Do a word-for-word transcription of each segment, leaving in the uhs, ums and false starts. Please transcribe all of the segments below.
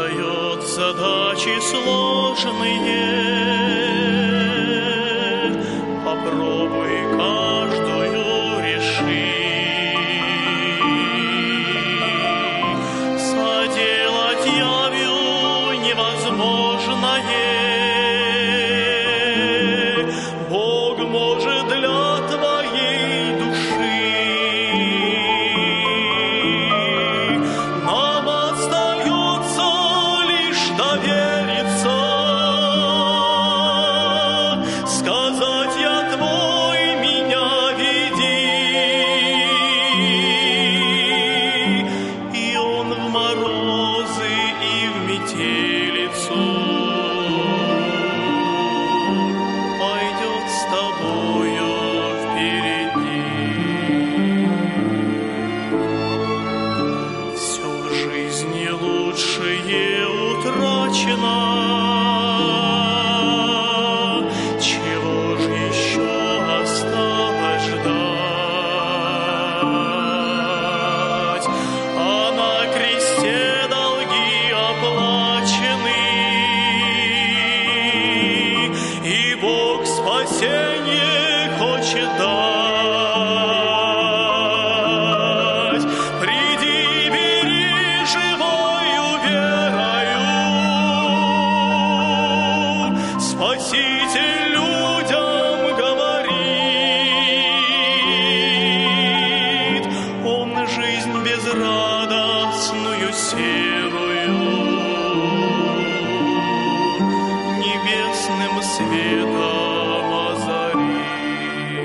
дает задачи сложные. Попробуй каждую решить. Соделать явью невозможное. Бог может для твоей души. Нам остается лишь довериться, сказать: я твой, меня веди. И он в морозы и в метелицу пойдет с тобою впереди. Все в жизни лучшее утрачено. Чего ж еще осталось ждать? А на кресте долги оплачены, и Бог спасение хочет дать. Приди, бери живою верою, Спаситель людям говорит. Он жизнь безрадостную серую небесным светом озарит.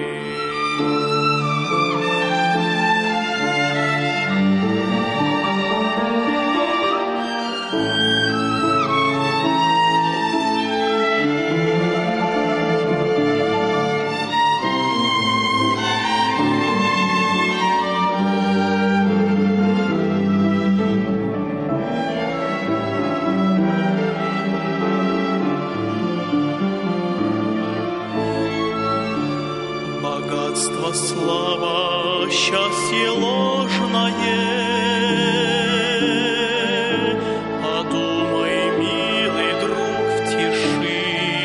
Богатство, слава, счастье ложное. Подумай, милый друг, в тиши.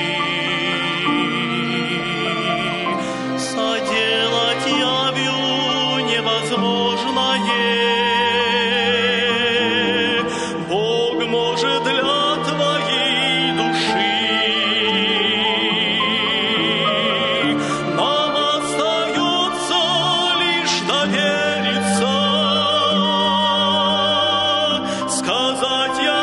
Соделать явью невозможное. Бог может для твоей души. Нам остается лишь довериться, сказать: я